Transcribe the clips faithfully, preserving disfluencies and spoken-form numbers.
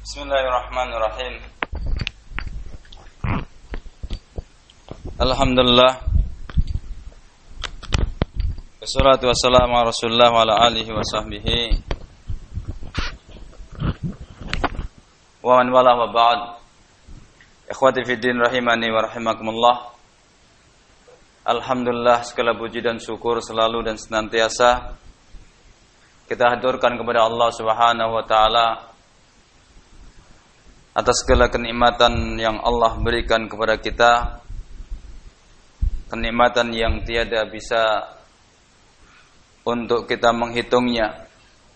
Bismillahirrahmanirrahim. Alhamdulillah. Wassalatu wassalamu ala Rasulillah wa ala alihi wa sahbihi wa man wala wa ba'd. Ikhwati fi din rahimani wa rahimakumullah. Alhamdulillah, segala puji dan syukur selalu dan senantiasa kita haturkan kepada Allah Subhanahu wa taala atas segala kenikmatan yang Allah berikan kepada kita, kenikmatan yang tiada bisa untuk kita menghitungnya.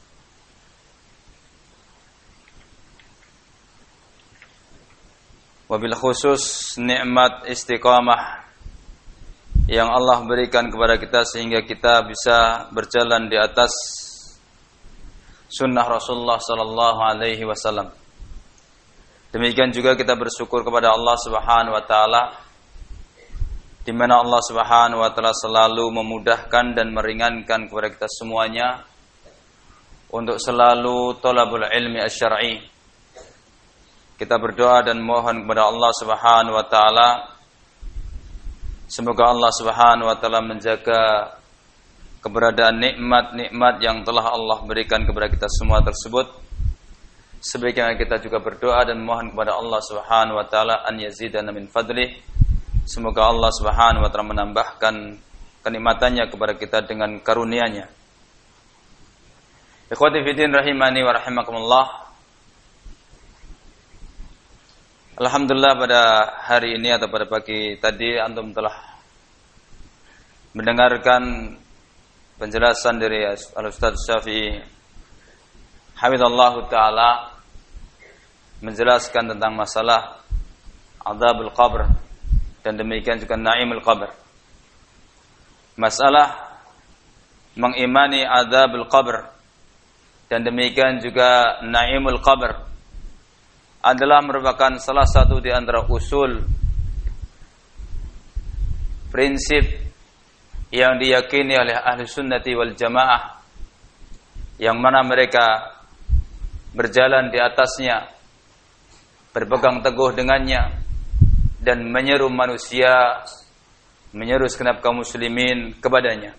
Wabil khusus nikmat istiqamah yang Allah berikan kepada kita sehingga kita bisa berjalan di atas sunnah Rasulullah sallallahu alaihi wasallam. Demikian juga kita bersyukur kepada Allah Subhanahu wa taala di mana Allah Subhanahu wa taala selalu memudahkan dan meringankan kepada kita semuanya untuk selalu thalabul ilmi asy-syar'i. Kita berdoa dan mohon kepada Allah Subhanahu wa taala semoga Allah Subhanahu wa taala menjaga keberadaan nikmat-nikmat yang telah Allah berikan kepada kita semua tersebut. Sebagaimana kita juga berdoa dan mohon kepada Allah Subhanahu wa taala an yazidana min fadlih. Semoga Allah Subhanahu wa taala menambahkan kenikmatannya kepada kita dengan karunia-Nya. Ikhwati fi din rahimani wa rahimakumullah. Alhamdulillah, pada hari ini atau pada pagi tadi antum telah mendengarkan penjelasan dari Al-Ustaz Syafi'i hafizallahu taala menjelaskan tentang masalah azabul qabr dan demikian juga naimul qabr. Masalah mengimani azabul qabr dan demikian juga naimul qabr adalah merupakan salah satu di antara usul prinsip yang diyakini oleh ahli sunnati wal jamaah, yang mana mereka berjalan di atasnya, berpegang teguh dengannya, dan menyeru manusia, menyeru segenap kaum muslimin kepadanya.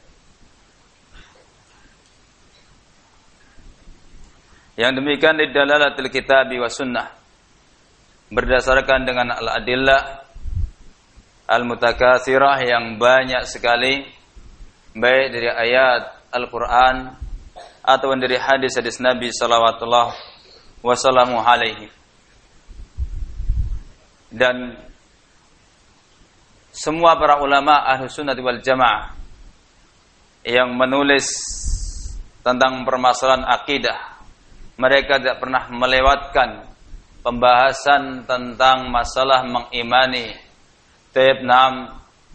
Yang demikian di dalalatil kitabi wa sunnah, berdasarkan dengan al-adillah al-mutakatsirah yang banyak sekali, baik dari ayat Al-Quran atau dari hadis-hadis Nabi sallallahu wasallam alaihi. Dan semua para ulama ahlu sunnah wal jamaah yang menulis tentang permasalahan akidah, mereka tidak pernah melewatkan pembahasan tentang masalah mengimani taib nam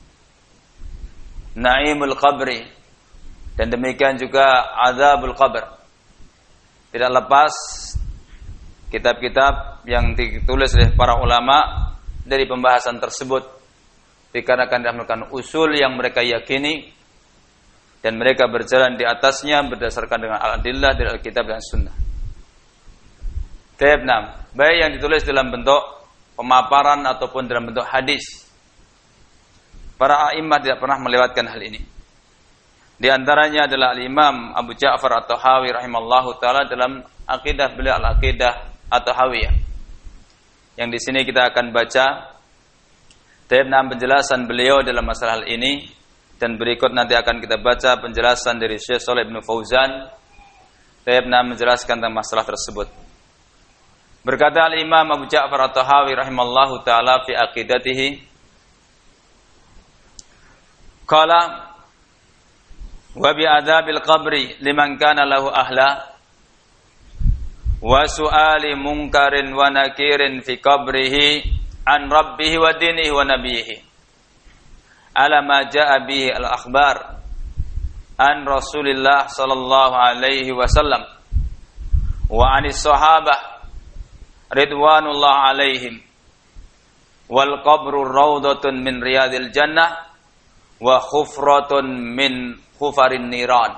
naimul qabri dan demikian juga azabul qabr. Tidak lepas kitab-kitab yang ditulis oleh para ulama dari pembahasan tersebut, dikarenakan dia merupakan usul yang mereka yakini dan mereka berjalan di atasnya berdasarkan dengan al-adillah dari Alkitab dan Sunnah. Taib nam, baik yang ditulis dalam bentuk pemaparan ataupun dalam bentuk hadis. Para a'imah tidak pernah melewatkan hal ini. Di antaranya adalah Al-Imam Abu Ja'far At-Tahawi rahimallahu taala dalam akidah beliau Al-Aqidah At-Tahawiyah. Yang di sini kita akan baca taib nam penjelasan beliau dalam masalah hal ini, dan berikut nanti akan kita baca penjelasan dari Syekh Shalih Ibn Fauzan. Taib nam menjelaskan tentang masalah tersebut. Berkata Al-Imam Abu Ja'far At-Tahawi rahimallahu taala fi aqidatihi, qala wa bi adzabil qabri liman kana lahu ahla wa su'ali munkarin wa nakirin fi qabrihi an rabbih wa dinihi wa nabiyhi ala ma jaa bihi al-akhbar an Rasulillah sallallahu alaihi wasallam wa anis sahabah ridwanullah alaihim wal qabru rawdatun min riyadil jannah wa khufratun min khufarin niran.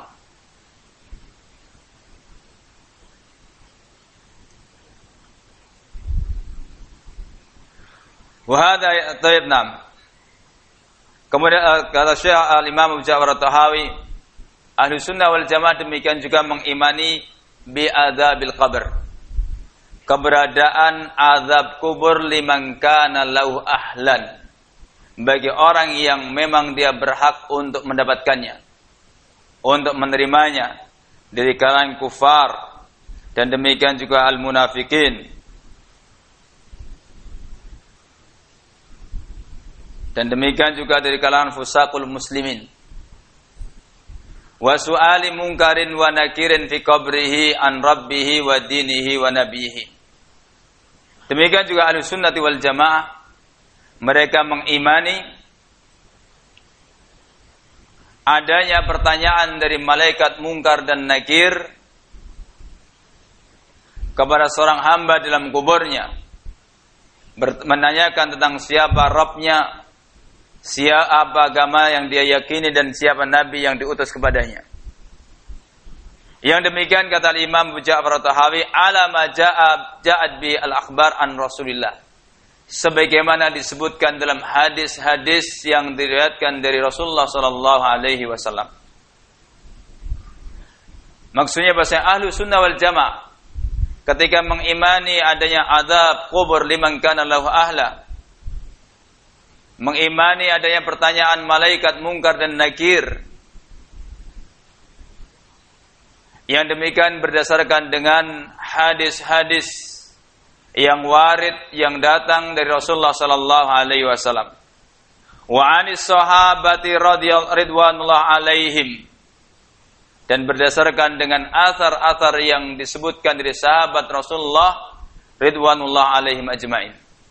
Wa hadza tayyib nam. Kemudian uh, kata Syekh Al-Imam Abu Ja'far At-Tahawi, Ahlu Sunnah wal Jamaah demikian juga mengimani bi adzabil qabr. Keberadaan azab kubur liman kana lahu ahlan. Bagi orang yang memang dia berhak untuk mendapatkannya, untuk menerimanya, dari kalangan kufar dan demikian juga al-munafikin. Dan demikian juga dari kalangan fusaqul muslimin. Wa su'ali munkarin wa nakirin fi qabrihi an rabbihi wa dinihi wa nabihi. Demikian juga Ahlus Sunnati wal Jamaah, mereka mengimani adanya pertanyaan dari malaikat mungkar dan nakir kepada seorang hamba dalam kuburnya, menanyakan tentang siapa Rabbnya, siapa agama yang dia yakini, dan siapa nabi yang diutus kepadanya. Yang demikian kata Imam Abu Ja'far At-Tahawi, ala ma ja'a ja'at bi al-akhbar an Rasulillah, sebagaimana disebutkan dalam hadis-hadis yang diriwayatkan dari Rasulullah sallallahu alaihi wasallam. Maksudnya bahasa Ahlu Sunnah wal Jamaah ketika mengimani adanya azab kubur liman kana lahu ahla, mengimani adanya pertanyaan malaikat mungkar dan nakir, yang demikian berdasarkan dengan hadis-hadis yang warid yang datang dari Rasulullah sallallahu alaihi wasallam. Wa anis sahabati radhiyallahu alaihim, dan berdasarkan dengan athar-athar yang disebutkan dari sahabat Rasulullah ridwanullah alaihim ajmain.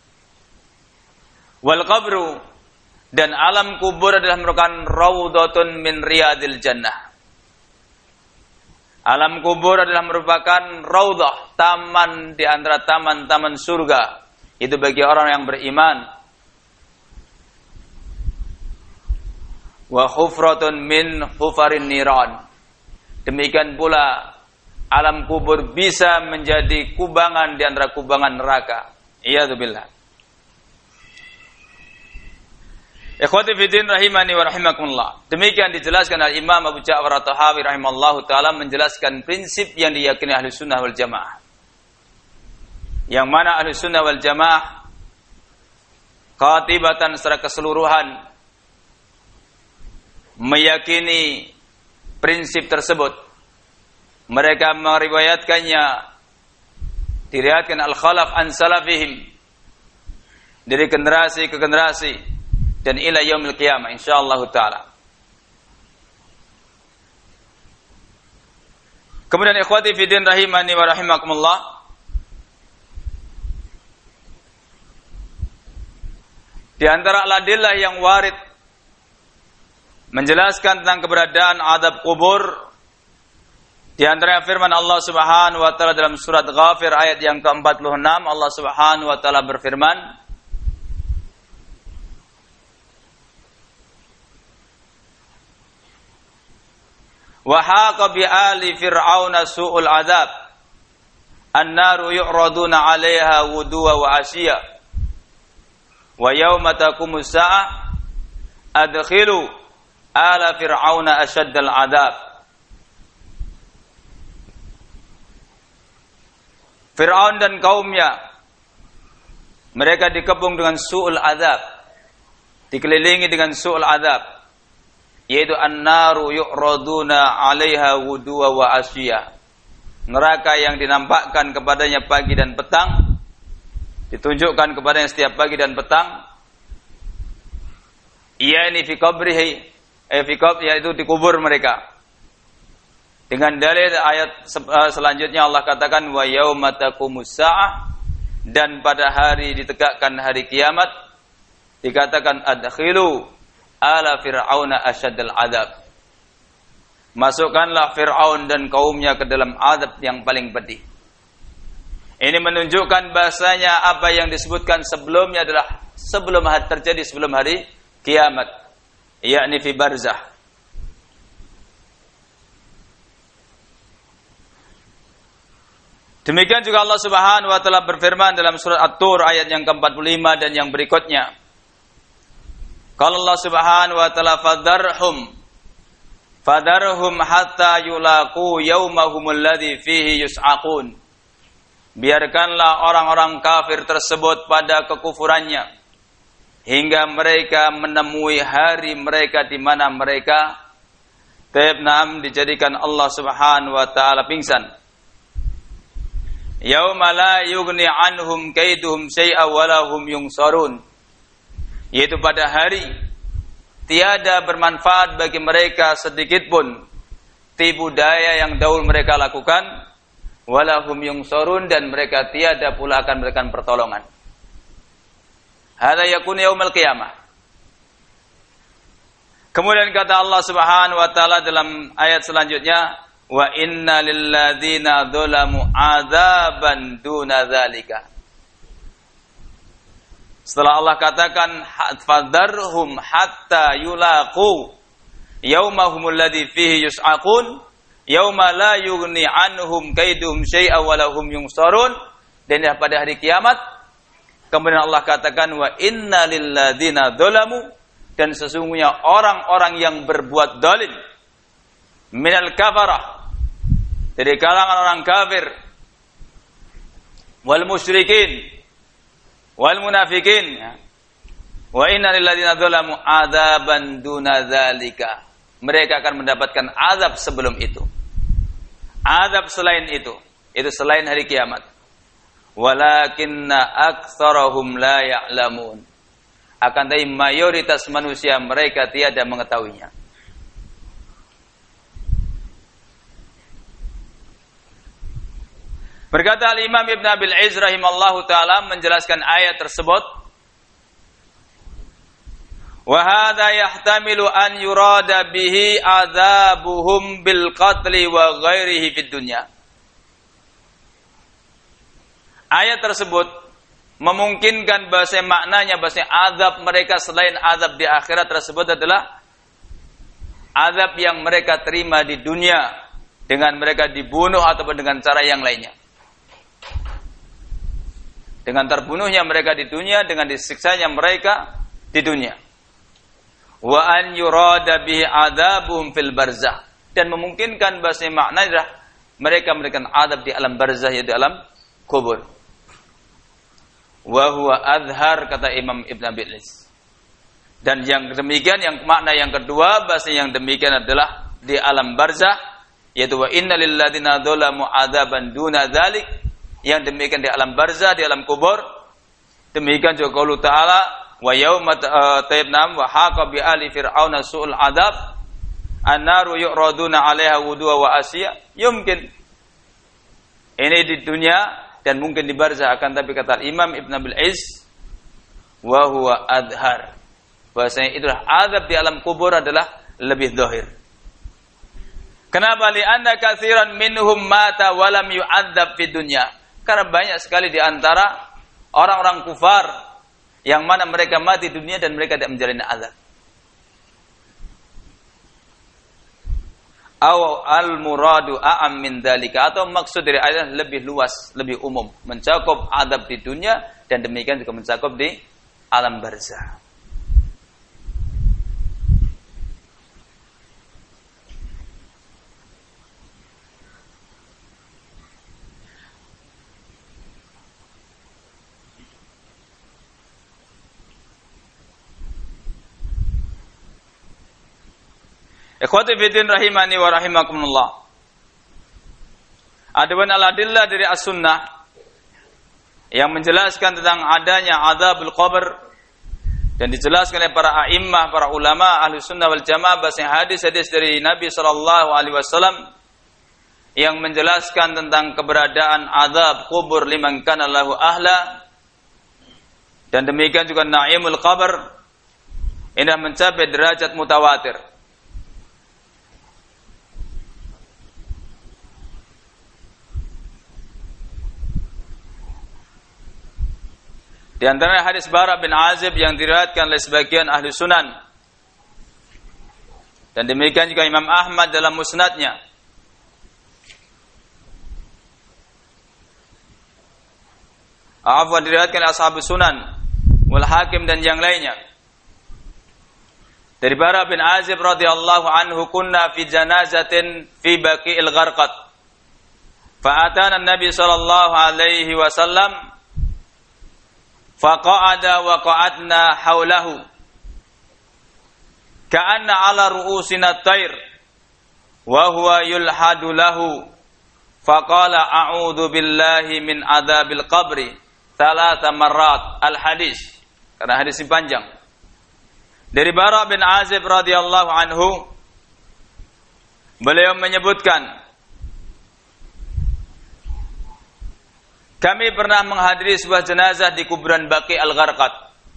Wal qabru, dan alam kubur adalah merupakan raudhatun min riyadil jannah. Alam kubur adalah merupakan raudhah, taman di antara taman-taman surga. Itu bagi orang yang beriman. Wa hufratun min hufarin niran. Demikian pula alam kubur bisa menjadi kubangan di antara kubangan neraka. Iyadzubillah. Ikhwati fiddin rahimani wa rahimakumullah. Demikian dijelaskan oleh Imam Abu Ja'far At-Tahawi rahimallahu taala, menjelaskan prinsip yang diyakini Ahlus Sunnah wal Jamaah. Yang mana Ahlus Sunnah wal Jamaah qatibatan secara keseluruhan meyakini prinsip tersebut. Mereka meriwayatkannya, diriwayatkan al-khalaf an salafihim, dari generasi ke generasi, dan ila yaumil qiyamah insyaallah taala. Kemudian ikhwati fiddin rahimani wa rahimakumullah, di antara al-adillah yang warid menjelaskan tentang keberadaan azab kubur, di antara firman Allah Subhanahu wa taala dalam surat Ghafir ayat yang ke empat puluh enam, Allah Subhanahu wa taala berfirman, wa haqa bi ali fir'auna su'ul adzab an-naru yu'raduna 'alaiha wuduwa wa ashiya wa yauma taqumus sa'ah adkhilu ala fir'auna ashaddal adzab. Fir'aun dan kaumnya, mereka dikepung dengan su'ul adzab, dikelilingi dengan su'ul adzab, yaitu an-naru yu'raduna 'alaiha wuduwa wa ashiya, neraka yang dinampakkan kepadanya pagi dan petang, ditunjukkan kepadanya setiap pagi dan petang, yani fi qabrihi, eh fi qabri, yaitu di kubur mereka. Dengan dalil ayat selanjutnya Allah katakan wa yauma taqumus sa'ah, dan pada hari ditegakkan hari kiamat dikatakan adkhilu ala fir'auna asyaddal adab, masukkanlah Fir'aun dan kaumnya ke dalam adab yang paling pedih. Ini menunjukkan bahasanya apa yang disebutkan sebelumnya adalah sebelum hari terjadi, sebelum hari kiamat, yakni fi barzah. Demikian juga Allah Subhanahu wa taala berfirman dalam surat At-Tur ayat yang ke empat puluh lima dan yang berikutnya. Qala Allah Subhanahu wa taala fadarhum fadarhum hatta yulaqu yaumahum alladzi fihi yus'aqun. Biarkanlah orang-orang kafir tersebut pada kekufurannya hingga mereka menemui hari mereka di mana mereka tabnam dijadikan Allah Subhanahu wa taala pingsan. Yauma la yughni anhum kaiduhum syai'a wa lahum yunsarun. Yaitu pada hari tiada bermanfaat bagi mereka sedikit pun tipu daya yang dahulu mereka lakukan, wa lahum yunsarun, dan mereka tiada pula akan memberikan pertolongan. Hadza yakun yaumul qiyamah. Kemudian kata Allah Subhanahu wa taala dalam ayat selanjutnya, wa inna lilladzina dzalamu adzaban duna dzalika. Setelah Allah katakan fadarhum hatta yulaqu yaumahum alladzi fihi yus'aqun yauma la yughni anhum kaiduhum syai'a wa lahum yunsarun, dan pada hari kiamat kemudian Allah katakan wa inna lilladzina dzalamu, dan sesungguhnya orang-orang yang berbuat zalim minal kafarah, dari kalangan orang kafir, wal musyrikin, wal munafikin, wa inna lilladzina dzalamu adzaban duna dzalika. Mereka akan mendapatkan azab sebelum itu. Azab selain itu, itu selain hari kiamat. Walakinna aktsarahum la ya'lamun. Akan tetapi mayoritas manusia mereka tiada mengetahuinya. Berkata Al-Imam Ibn Abil Izz rahimallahu ta'ala menjelaskan ayat tersebut, wa hadza yahtamilu an yurada bihi adzabuhum bil qatli wa ghairihi fid dunya. Ayat tersebut memungkinkan bahasa maknanya bahasa azab mereka selain azab di akhirat tersebut adalah azab yang mereka terima di dunia dengan mereka dibunuh ataupun dengan cara yang lainnya. Dengan terbunuhnya mereka di dunia, dengan disiksanya mereka di dunia. Wa an yurada bihi adzabum fil barzah, dan memungkinkan bahasa makna adalah mereka memberikan adab di alam barzah, yaitu alam kubur. Wa huwa adhar, kata Imam Ibn Abil Izz. Dan yang demikian, yang makna yang kedua bahasa yang demikian adalah di alam barzah, yaitu wa inna lil ladzina dzalamu adzaban duna dzalik. Yang demikian di alam barzah, di alam kubur. Demikian juga qaulu ta'ala wa yauma taybnam wa haqa bi ali fir'auna su'ul adzab an-naru yu'raduna 'alaiha wudu'a wa asya. Yumkin ini di dunia dan mungkin di barzah, akan tapi kata Imam Ibn Abil Izz wa huwa adhar, bahasanya itulah azab di alam kubur adalah lebih zahir. Kenapa? Li'anna katsiran minhum mata wa lam yu'adzab fid dunya. Karena banyak sekali di antara orang-orang kufar yang mana mereka mati di dunia dan mereka tidak menjalani azab. Aw al-muradu a'am min dzalika, atau maksud dari ayat lebih luas, lebih umum, mencakup azab di dunia dan demikian juga mencakup di alam barzah. Ikhwati fiddin rahimani wa rahimakumullah. Adapun al-adillah dari as-sunnah yang menjelaskan tentang adanya azabul qabr dan dijelaskan oleh para a'immah, para ulama ahli sunnah wal jamaah, bahasa hadis-hadis dari Nabi sallallahu alaihi wasallam yang menjelaskan tentang keberadaan azab kubur liman kana lahu ahla, dan demikian juga na'imul qabr ini mencapai derajat mutawatir. Di antara hadis Bara bin Azib yang diriwayatkan oleh sebagian ahli sunan, dan demikian juga Imam Ahmad dalam musnadnya, Afwan, diriwayatkan oleh Ashabus Sunan wal Hakim dan yang lainnya. Dari Bara bin Azib radhiyallahu anhu, kunna fi janazatin fi Baqi'il Gharqad. Fa'atana an-nabi sallallahu alaihi wasallam faqa'ada wa qa'adna haulahu ka'anna 'ala ru'usina at-tayr wa huwa yulhadu lahu faqala a'udzu billahi min adzabil qabri thalatha marrat. Al-hadis, karena hadis ini panjang. Dari Bara bin Azib radhiyallahu anhu, beliau menyebutkan, kami pernah menghadiri sebuah jenazah di kuburan Baqi' al-Gharqad.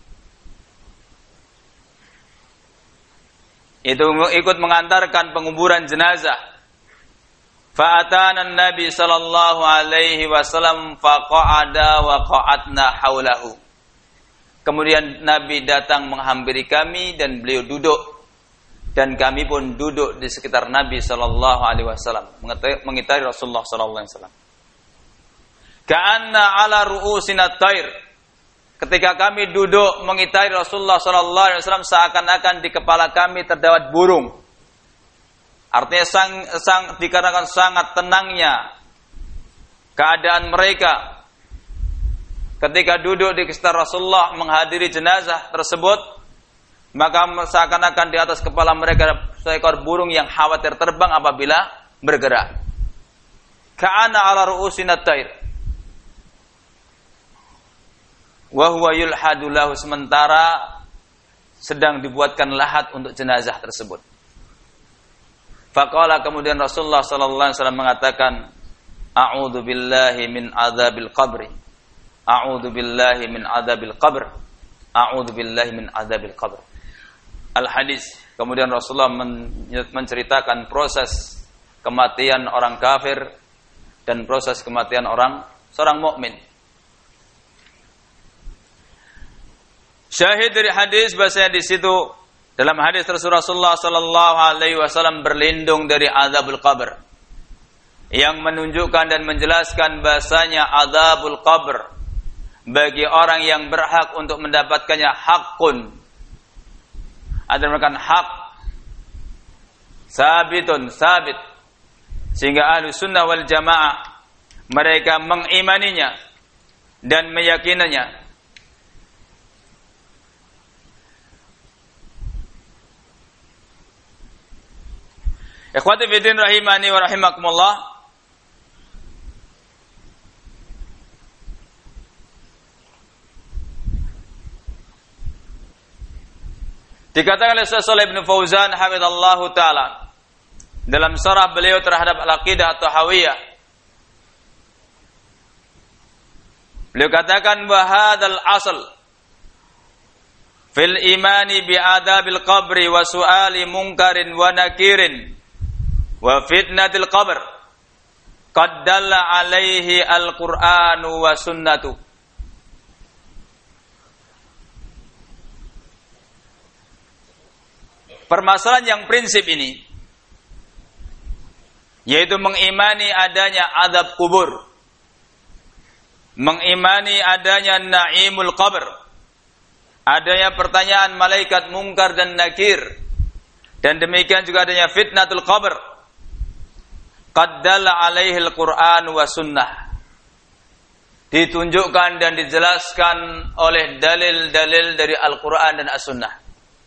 Itu ikut mengantarkan penguburan jenazah. Fa'atana an-nabi sallallahu alaihi wasallam faqa'ada wa qa'adna haulahu. Kemudian Nabi datang menghampiri kami dan beliau duduk, dan kami pun duduk di sekitar Nabi sallallahu alaihi wasallam, mengitari Rasulullah sallallahu alaihi wasallam. Ka'anna 'ala ru'usina at-tayr. Ketika kami duduk mengitari Rasulullah sallallahu alaihi wasallam, seakan-akan di kepala kami terdapat burung. Artinya sang, sang dikarenakan sangat tenangnya keadaan mereka ketika duduk di sekitar Rasulullah menghadiri jenazah tersebut, maka seakan-akan di atas kepala mereka seekor burung yang khawatir terbang apabila bergerak. Ka'ana 'ala ru'usina at-tayr wa huwa yulhadu lahu, sementara sedang dibuatkan lahat untuk jenazah tersebut. Faqala, kemudian Rasulullah sallallahu alaihi wasallam mengatakan, a'udzu billahi min adzabil qabri. A'udzu billahi min adzabil qabr. A'udzu billahi min adzabil qabr. Al-hadis. Kemudian Rasulullah menceritakan proses kematian orang kafir dan proses kematian orang seorang mukmin. Syahid dari hadis bahasanya di situ, dalam hadis Rasulullah sallallahu alaihi wasallam berlindung dari azabul qabr, yang menunjukkan dan menjelaskan bahasanya azabul qabr bagi orang yang berhak untuk mendapatkannya hakun. Ada merupakan hak sabitun sabit, sehingga ahlu sunnah wal jamaah mereka mengimaninya dan meyakininya. Ikhwati fiddin rahimani wa rahimakumullah. Dikatakan oleh Syekh Shalih bin Fauzan hafizallahu taala dalam syarah beliau terhadap al-aqidah at-tahawiyah, beliau katakan bahwa hadzal asl fil imani bi adabil qabri wa su'ali munkarin wa nakirin wa fitnatil qabr qad dalla alaihi al-Qur'anu wa sunnatu. Permasalahan yang prinsip ini, yaitu mengimani adanya azab kubur, mengimani adanya naimul qabr, adanya pertanyaan malaikat mungkar dan nakir, dan demikian juga adanya fitnatul qabr. Qad dalla alaihi al-Qur'an wa sunnah. Ditunjukkan dan dijelaskan oleh dalil-dalil dari Al-Qur'an dan As-Sunnah.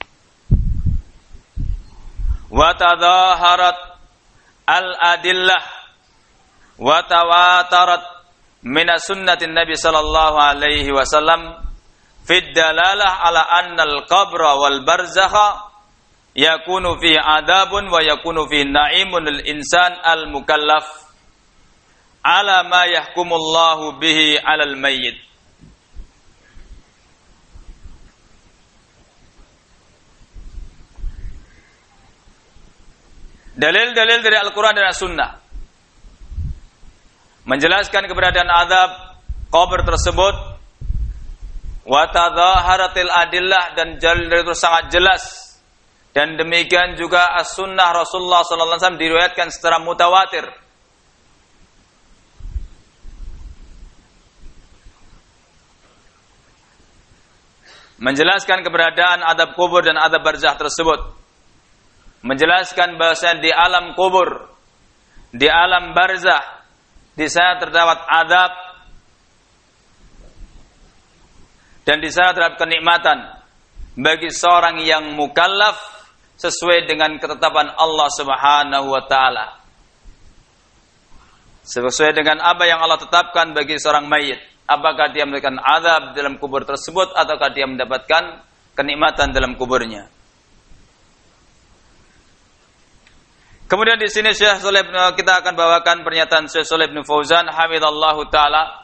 Wa tadhaharat al-adillah wa tawatarat min sunnatin Nabi sallallahu alaihi wasallam fi dalalah ala anna al-qabra wal barzakha yakunu fi adabun wa yakunu fi na'imun lil insan al-mukallaf ala ma yahkumullahu bihi 'alal mayyit. Dalil-dalil dari Al-Quran dan As-Sunnah menjelaskan keberadaan azab kubur tersebut, wa tadhaharatil adillah, dan dalil itu sangat jelas, dan demikian juga As-Sunnah Rasulullah sallallahu alaihi wasallam diriwayatkan secara mutawatir. menjelaskan keberadaan adab kubur dan adab barzakh tersebut, menjelaskan bahasa di alam kubur, di alam barzakh, di sana terdapat adab dan di sana terdapat kenikmatan bagi seorang yang mukallaf sesuai dengan ketetapan Allah Subhanahu wa taala. Sesuai dengan apa yang Allah tetapkan bagi seorang mayit. Apakah dia mendapatkan azab dalam kubur tersebut ataukah dia mendapatkan kenikmatan dalam kuburnya. Kemudian di sini Syekh Shalih kita akan bawakan pernyataan Syekh Shalih bin Fauzan hafizallahu taala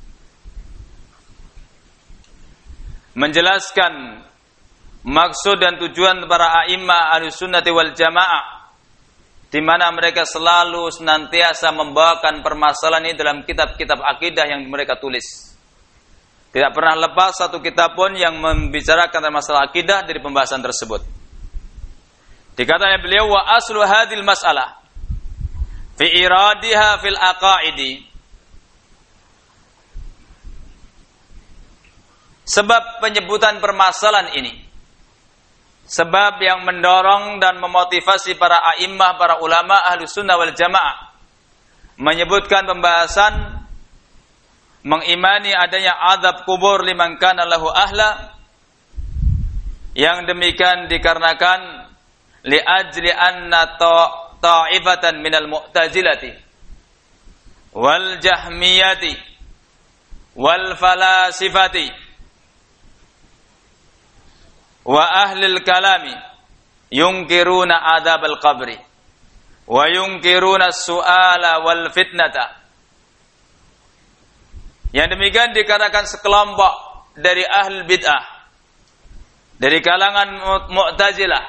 menjelaskan maksud dan tujuan para a'immah Ahlussunnah wal Jamaah, di mana mereka selalu senantiasa membawakan permasalahan ini dalam kitab-kitab akidah yang mereka tulis. Tidak pernah lepas satu kitab pun yang membicarakan tentang masalah akidah dari pembahasan tersebut. Dikatakan beliau, wa aslu hadhil mas'alah fi iradiha fil aqaidi. Sebab penyebutan permasalahan ini, sebab yang mendorong dan memotivasi para a'immah, para ulama Ahlussunnah wal Jamaah menyebutkan pembahasan mengimani adanya azab kubur liman kana lahu ahla, yang demikian dikarenakan li ajli anna ta'ifatan minal mu'tazilati wal jahmiyati wal falasifati wa ahlil kalami yunkiruna adabal qabri wa yunkiruna su'ala wal fitnata. Yang demikian dikatakan sekelompok dari ahli bid'ah, dari kalangan Mu'tazilah,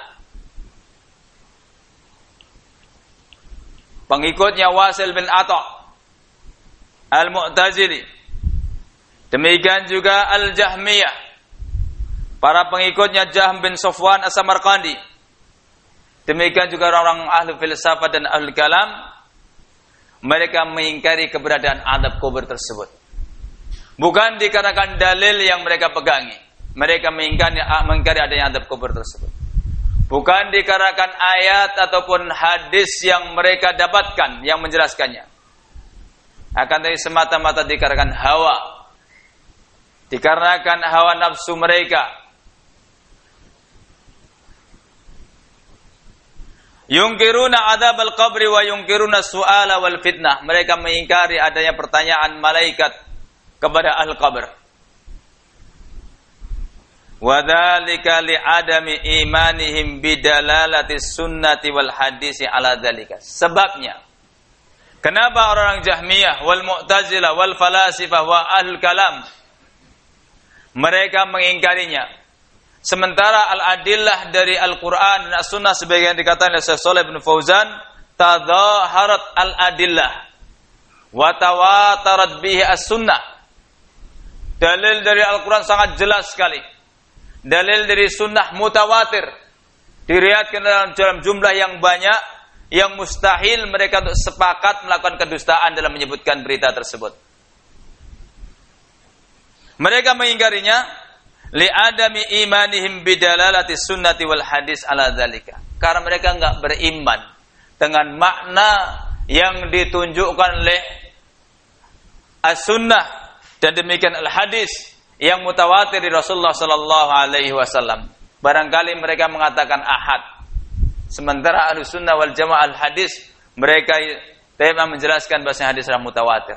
pengikutnya Wasil bin Atha Al-Mu'tazili, demikian juga Al-Jahmiyah, para pengikutnya Jahm bin Safwan As-Samarqandi, demikian juga orang-orang ahli filsafat dan ahli kalam, mereka mengingkari keberadaan adab kubur tersebut. Bukan dikarenakan dalil yang mereka pegangi, mereka mengingkari, mengingkari adanya adab kubur tersebut. Bukan dikarenakan ayat ataupun hadis yang mereka dapatkan yang menjelaskannya, akan tetapi semata-mata dikarenakan hawa, dikarenakan hawa nafsu mereka. Yungkiruna adabal qabri wa yungkiruna su'ala wal fitnah. Mereka mengingkari adanya pertanyaan malaikat kepada ahli qabr. Wa dzalika li adami imanihim bidalalati sunnati wal hadisi ala dzalika. Sebabnya kenapa orang-orang Jahmiyah wal Mu'tazilah wal falasifah wa ahlul kalam mereka mengingkarinya, sementara al-adillah dari Al-Quran dan As-Sunnah sebagaimana dikatakan oleh Syekh Shalih bin Fauzan, tadhaharat al-adillah wa tawatarat bihi as-sunnah. Dalil dari Al-Quran sangat jelas sekali, dalil dari sunnah mutawatir, diriwayatkan dalam, dalam jumlah yang banyak, yang mustahil mereka untuk sepakat melakukan kedustaan dalam menyebutkan berita tersebut. Mereka mengingkarinya li adami imanihim bidalalati sunnati wal hadis ala dzalika, karena mereka enggak beriman dengan makna yang ditunjukkan oleh as-sunnah dan demikian al-hadis yang mutawatir dari Rasulullah sallallahu alaihi wasallam. Barangkali mereka mengatakan ahad, sementara Ahlussunnah wal Jamaah al-hadis mereka tema menjelaskan bahasa hadis adalah mutawatir.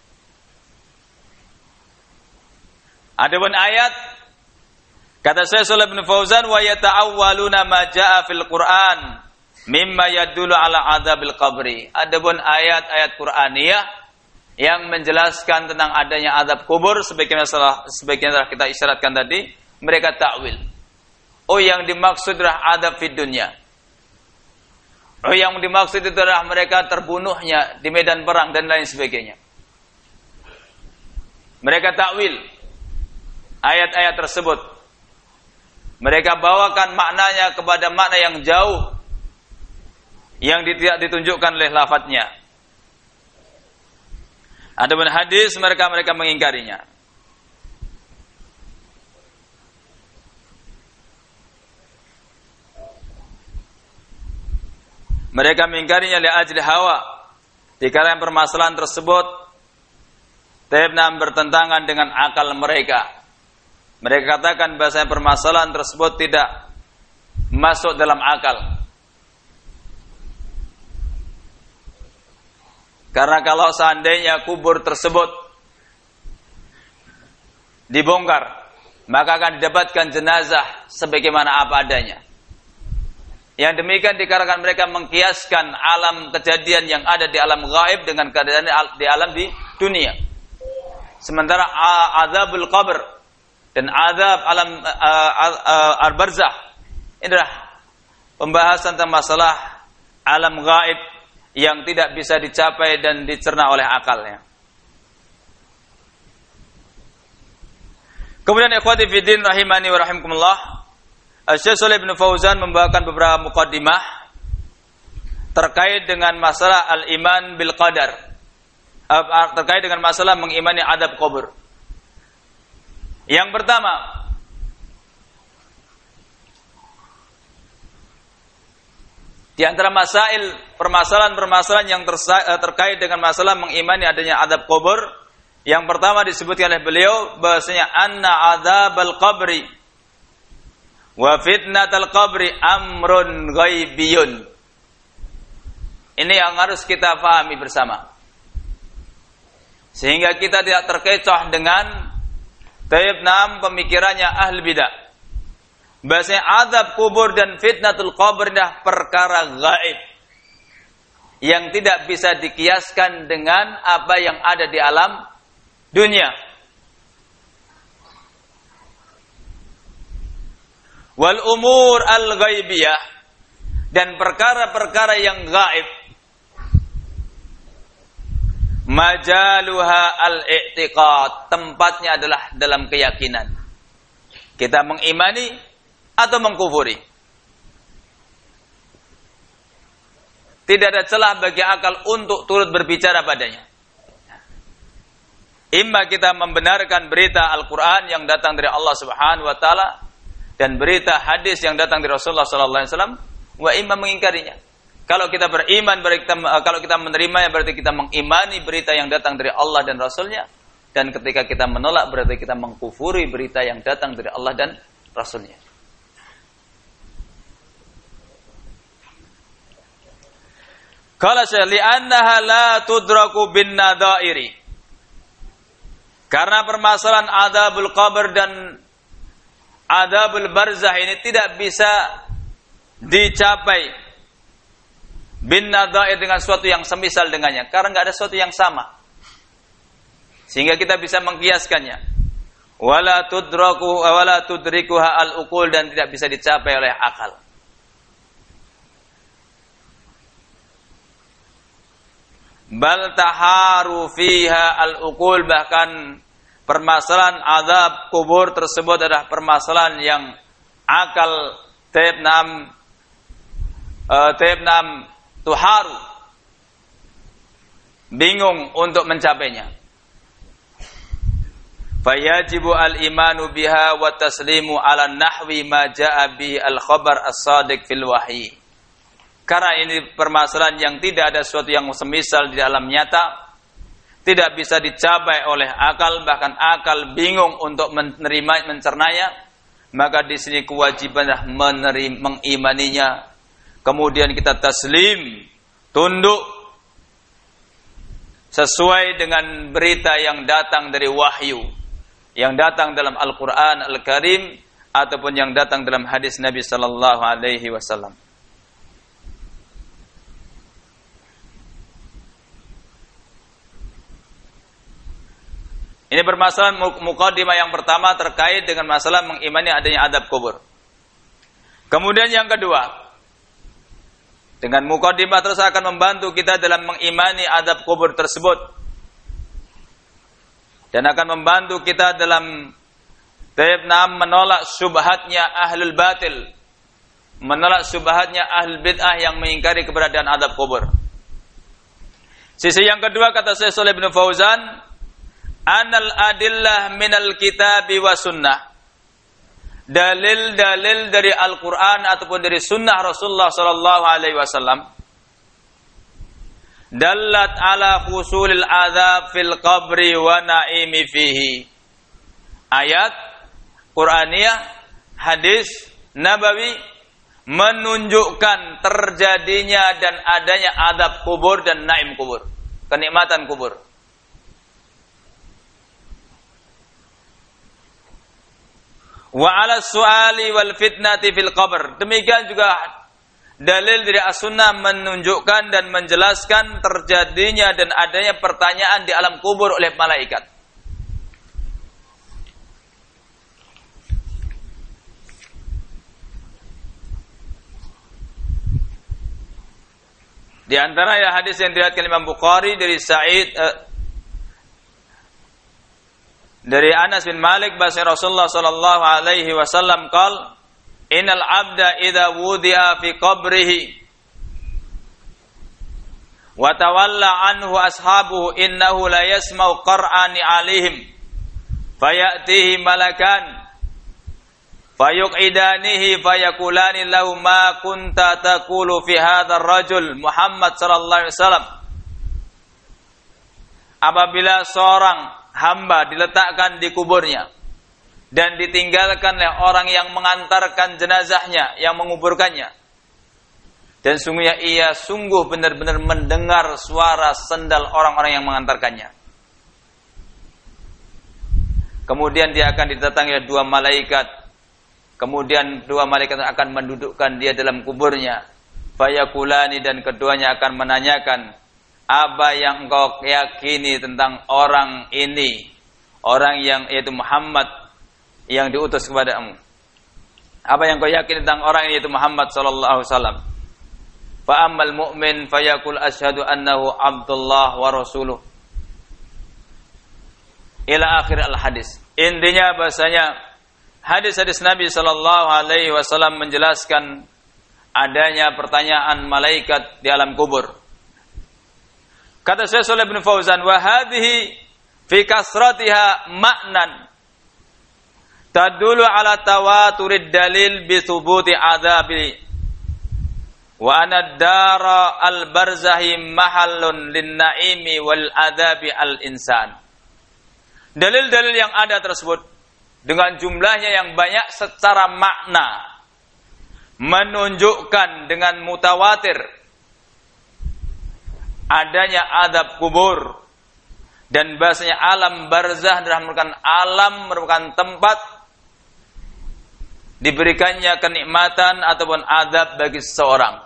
Adapun ayat, kata Syekh Shalih bin Fauzan, wa yata'awwaluna ma jaa'a fil Qur'an mimma yadullu ala adzabil qabri. Adapun ayat-ayat Qur'aniyah yang menjelaskan tentang adanya azab kubur, sebagaimana salah sebagaimana telah kita isyaratkan tadi, mereka takwil. Oh, yang dimaksud adalah azab fid dunya. Oh, yang dimaksud itu adalah mereka terbunuhnya di medan perang dan lain sebagainya. Mereka takwil ayat-ayat tersebut. Mereka bawakan maknanya kepada makna yang jauh yang tidak ditunjukkan oleh lafadznya. Adapun hadis mereka mereka mengingkarinya. Mereka mengingkarinya li ajli hawa. Dikarenakan permasalahan tersebut Taibnam bertentangan dengan akal mereka. Mereka katakan bahasanya permasalahan tersebut tidak masuk dalam akal. Karena kalau seandainya kubur tersebut dibongkar, maka akan didapatkan jenazah sebagaimana apa adanya. Yang demikian dikarenakan mereka mengkiaskan alam kejadian yang ada di alam gaib dengan keadaan di alam di dunia. Sementara azabul qabr dan azab alam al-barzakh ini adalah pembahasan tentang masalah alam gaib yang tidak bisa dicapai dan dicerna oleh akalnya. Kemudian ikhwati fiddin rahimani wa rahimakumullah, Syekh Shalih bin Fauzan membawakan beberapa muqaddimah terkait dengan masalah al-iman bil qadar, terkait dengan masalah mengimani adab kubur. Yang pertama, di antara masail permasalahan-permasalahan yang terkait dengan masalah mengimani adanya adab kubur, yang pertama disebutkan oleh beliau bahasanya anna adzabal qabri wa fitnatal qabri amrun ghaibiyun. Ini yang harus kita pahami bersama, sehingga kita tidak terkecoh dengan taibnam pemikirannya ahli bidah. Bahasanya azab kubur dan fitnatul qabr adalah perkara gaib yang tidak bisa dikiaskan dengan apa yang ada di alam dunia. Wal umur al ghaibiyah, dan perkara-perkara yang gaib majaluha al i'tiqad, tempatnya adalah dalam keyakinan. Kita mengimani atau mengkufuri. Tidak ada celah bagi akal untuk turut berbicara padanya. Imma kita membenarkan berita Al-Quran yang datang dari Allah Subhanahu wa Ta'ala dan berita hadis yang datang dari Rasulullah Sallallahu Alaihi Wasallam, wa imma mengingkarinya. Kalau kita beriman, berarti kita, kalau kita menerimanya berarti kita mengimani berita yang datang dari Allah dan Rasulnya, dan ketika kita menolak berarti kita mengkufuri berita yang datang dari Allah dan Rasulnya. Qala Syekh li'annaha la tudraku bin nadairi. Karena permasalahan adzabul qabr dan adzabul barzakh ini tidak bisa dicapai bin nadair dengan sesuatu yang semisal dengannya, karena enggak ada sesuatu yang sama. Sehingga kita bisa mengkiaskannya. Wala tudraku wala tudrikuha al-uqul, dan tidak bisa dicapai oleh akal. Bal taharu fiha al-uqul, bahkan permasalahan azab kubur tersebut adalah permasalahan yang akal taibnam uh, taibnam tuharu, bingung untuk mencapainya. Fayajibu al-imanu biha wa taslimu ala nahwi ma jaa bihi al-khabar as-sadiq fil wahyi. Karena ini permasalahan yang tidak ada sesuatu yang semisal di dalam nyata, tidak bisa dicapai oleh akal, bahkan akal bingung untuk menerima, mencernanya, maka di sini kewajiban menerima, mengimaninya, kemudian kita taslim, tunduk sesuai dengan berita yang datang dari wahyu, yang datang dalam Al-Quran Al-Karim ataupun yang datang dalam hadis Nabi Sallallahu Alaihi Wasallam. Ini permasalahan muqaddimah yang pertama terkait dengan masalah mengimani adanya adab kubur. Kemudian yang kedua, dengan muqaddimah terus akan membantu kita dalam mengimani adab kubur tersebut, dan akan membantu kita dalam taibnam menolak syubhatnya ahlul batil, menolak syubhatnya ahlul bid'ah yang mengingkari keberadaan adab kubur. Sisi yang kedua, kata Syekh Shalih bin Fauzan, anal adillah minal kitabi wa sunnah, dalil-dalil dari Al-Quran ataupun dari sunnah Rasulullah Sallallahu Alaihi Wasallam dallat ala husulil azab fil qabri wa na'imi fihi. Ayat Qur'aniyah, hadis nabawi menunjukkan terjadinya dan adanya azab kubur dan naim kubur, kenikmatan kubur. Wa ala su'ali wal fitnati fil qabr. Demikian juga dalil dari as-sunnah menunjukkan dan menjelaskan terjadinya dan adanya pertanyaan di alam kubur oleh malaikat. Di antara ya hadis yang diriwayatkan Imam Bukhari dari Sa'id uh, dari Anas bin Malik bahwa Rasulullah sallallahu alaihi wasallam qaal innal abda idza wudi'a fi qabrihi wa tawalla anhu ashabuhu innahu la yasma'u qar'ani alaihim fayatihi malakan fayuqidanihi fayakulani lahu ma kunta taqulu fi hadzal rajul Muhammad sallallahu alaihi wasallam. Apabila seorang hamba diletakkan di kuburnya dan ditinggalkan oleh orang yang mengantarkan jenazahnya, yang menguburkannya, dan sungguhnya ia sungguh benar-benar mendengar suara sendal orang-orang yang mengantarkannya. Kemudian dia akan didatangi oleh dua malaikat. Kemudian dua malaikat akan mendudukkan dia dalam kuburnya. Fayakulani, dan keduanya akan menanyakan, apa yang engkau yakini tentang orang ini, orang yang yaitu Muhammad yang diutus kepadamu? Apa yang kau yakini tentang orang ini yaitu Muhammad sallallahu alaihi wasallam? Fa ammal mu'min fayaqul asyhadu annahu abdullah wa rasuluh. Ila akhir al-hadis. Intinya bahasanya hadis-hadis Nabi sallallahu alaihi wasallam menjelaskan adanya pertanyaan malaikat di alam kubur. Kata Syekh Shalih bin Fauzan, wa hadhihi fi kasratiha ma'nan tadullu ala tawaturid dalil bi thubuti adzabi wa anad dara al barzahi mahallun lin naimi wal adzabi al insan. Dalil-dalil yang ada tersebut dengan jumlahnya yang banyak secara makna menunjukkan dengan mutawatir adanya azab kubur dan bahasanya alam barzah adalah merupakan alam, merupakan tempat diberikannya kenikmatan ataupun azab bagi seseorang.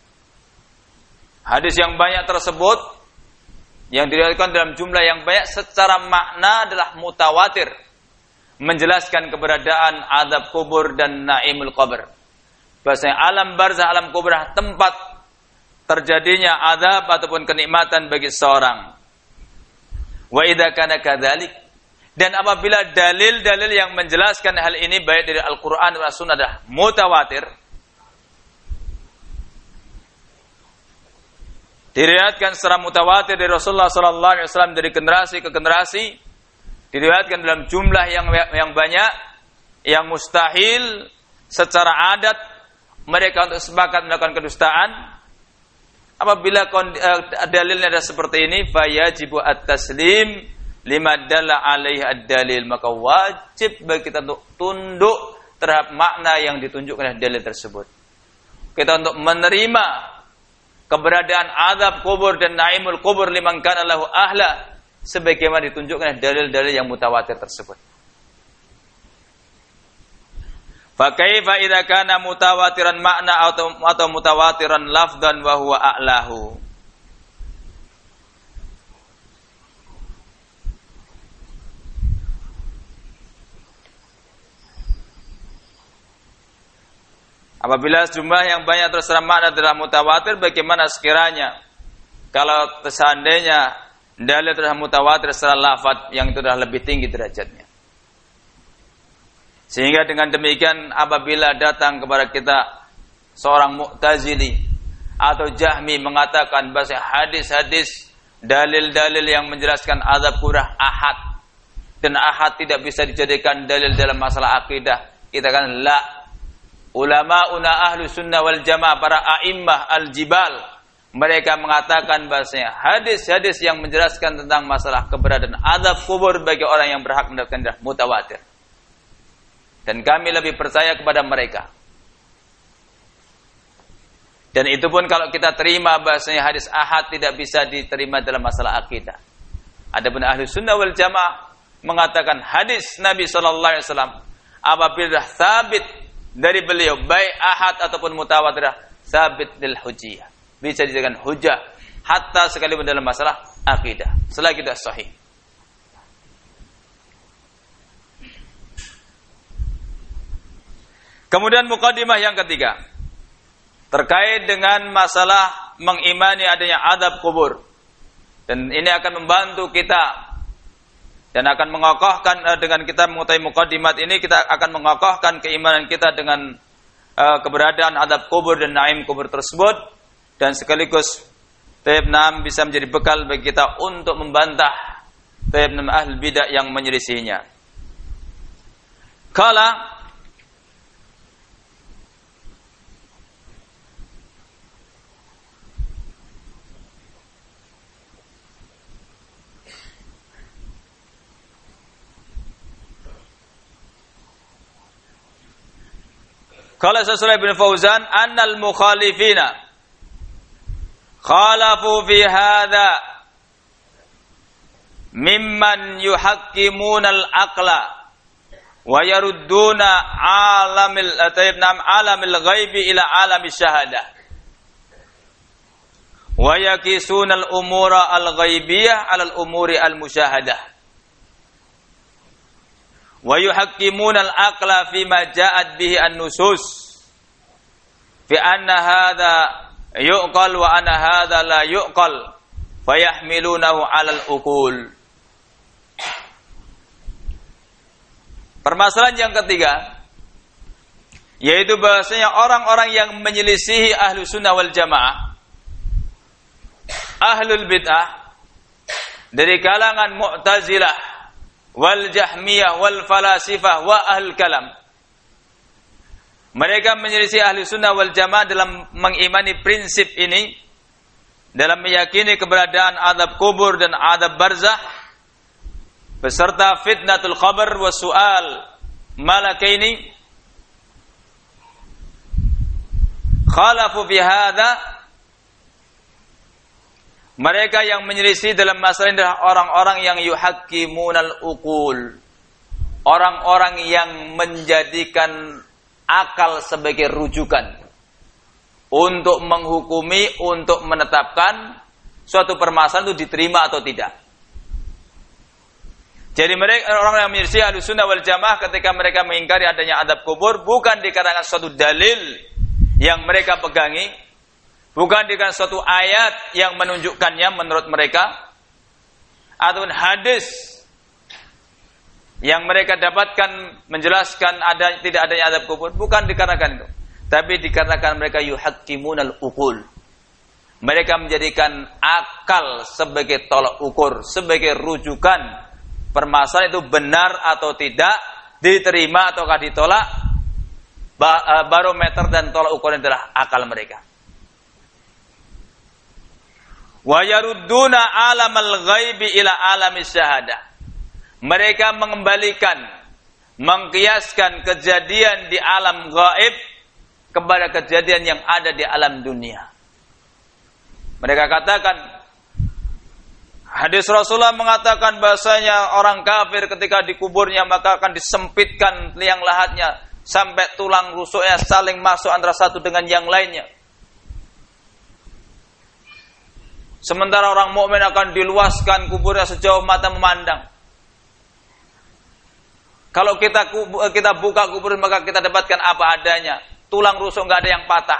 Hadis yang banyak tersebut yang diriwayatkan dalam jumlah yang banyak secara makna adalah mutawatir, menjelaskan keberadaan azab kubur dan naimul qabr. Bahasanya alam barzah, alam kubur tempat terjadinya azab ataupun kenikmatan bagi seorang. Wa idza kana kadzalik, dan apabila dalil-dalil yang menjelaskan hal ini baik dari Al-Qur'an dan As-Sunnah adalah mutawatir, diriwayatkan secara mutawatir dari Rasulullah sallallahu alaihi wasallam dari generasi ke generasi, diriwayatkan dalam jumlah yang yang banyak, yang mustahil secara adat mereka untuk sepakat melakukan kedustaan. Apabila dalilnya ada seperti ini, fayajibu at-taslim lima dalla alaihi ad-dalil, maka wajib bagi kita untuk tunduk terhadap makna yang ditunjukkan oleh dalil tersebut. Kita untuk menerima keberadaan azab kubur dan naimul kubur liman kana lahu ahla, sebagaimana ditunjukkan oleh dalil-dalil yang mutawatir tersebut. Fa kaifa idza kana mutawatiran makna atau atau mutawatiran lafdhan wa huwa a'lahu. Apabila jumlah yang banyak terserah makna adalah mutawatir, bagaimana sekiranya kalau seandainya dalil telah mutawatir secara lafaz yang itu adalah lebih tinggi derajatnya. Sehingga dengan demikian apabila datang kepada kita seorang Mu'tazili atau Jahmi mengatakan bahwa hadis-hadis dalil-dalil yang menjelaskan azab kubur ahad dan ahad tidak bisa dijadikan dalil dalam masalah akidah, kita kan la, ulama una ahlu sunnah wal jamaah, para a'immah al-jibal, mereka mengatakan bahasanya hadis-hadis yang menjelaskan tentang masalah keberadaan azab kubur bagi orang yang berhak mendapatkan mutawatir. Dan kami lebih percaya kepada mereka. Dan itu pun kalau kita terima bahasanya hadis ahad tidak bisa diterima dalam masalah akidah. Adapun ahli sunnah wal jamaah mengatakan hadis Nabi sallallahu alaihi wasallam apabila sabit dari beliau baik ahad ataupun mutawatir sabit lil hujjah, bisa dijadikan hujah hatta sekalipun dalam masalah akidah selagi itu sahih. Kemudian mukadimah yang ketiga terkait dengan masalah mengimani adanya azab kubur, dan ini akan membantu kita dan akan mengokohkan uh, dengan kita mengetahui mukadimat ini, kita akan mengokohkan keimanan kita dengan uh, keberadaan azab kubur dan naim kubur tersebut, dan sekaligus taib nam bisa menjadi bekal bagi kita untuk membantah taib nam ahli bidah yang menyelisihinya. Kala Qala Syaikh Ibn Fauzan annal mukhalifina khalafu fi hadha mimman yuhakkimuna al-aqla wa yarudduna alamil ataibnam alamil ghaibi ila alamis syahadah wa yakisuna al-umura al-ghaibiyah ala al-umuri al-musyahadah wa yuhakkimuna al-aqla fima ja'at bihi an-nusus fi anna hadha yuqal wa anna hadha la yuqal fayahmilunahu 'ala al-uqul. Permasalahan yang ketiga yaitu bahasanya orang-orang yang menyelisihi ahlu sunnah wal jamaah, ahlul bid'ah dari kalangan Mu'tazilah wal Jahmiyah wal Falasifah wa ahlul kalam. Mereka menyelisih ahli sunnah wal jamaah dalam mengimani prinsip ini, dalam meyakini keberadaan azab kubur dan azab barzah beserta fitnatul qabr wa su'al malakaini. Khalafu fi hadha, mereka yang menyelisih dalam masalah ini adalah orang-orang yang yuhakkimunal uqul, orang-orang yang menjadikan akal sebagai rujukan untuk menghukumi, untuk menetapkan suatu permasalahan itu diterima atau tidak. Jadi mereka orang yang menyelisih Ahlussunnah wal Jamaah ketika mereka mengingkari adanya azab kubur bukan dikarenakan suatu dalil yang mereka pegangi, bukan dengan suatu ayat yang menunjukkannya menurut mereka, ataupun hadis yang mereka dapatkan menjelaskan ada tidak adanya azab kubur, bukan dikarenakan itu, tapi dikarenakan mereka yuhakkimunal uqul. Mereka menjadikan akal sebagai tolak ukur, sebagai rujukan permasalahan itu benar atau tidak, diterima ataukah ditolak. Barometer dan tolak ukur adalah akal mereka. Wa yarudduna alamal ghaibi ila alamis syahadah. Mereka mengembalikan, mengkiaskan kejadian di alam gaib kepada kejadian yang ada di alam dunia. Mereka katakan, hadis Rasulullah mengatakan bahasanya orang kafir ketika dikuburnya maka akan disempitkan liang lahatnya sampai tulang rusuknya saling masuk antara satu dengan yang lainnya. Sementara orang mukmin akan diluaskan kuburnya sejauh mata memandang. Kalau kita kita buka kubur maka kita dapatkan apa adanya, tulang rusuk enggak ada yang patah.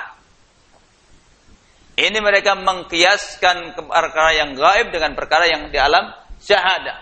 Ini mereka mengkiaskan perkara yang gaib dengan perkara yang di alam syahadah.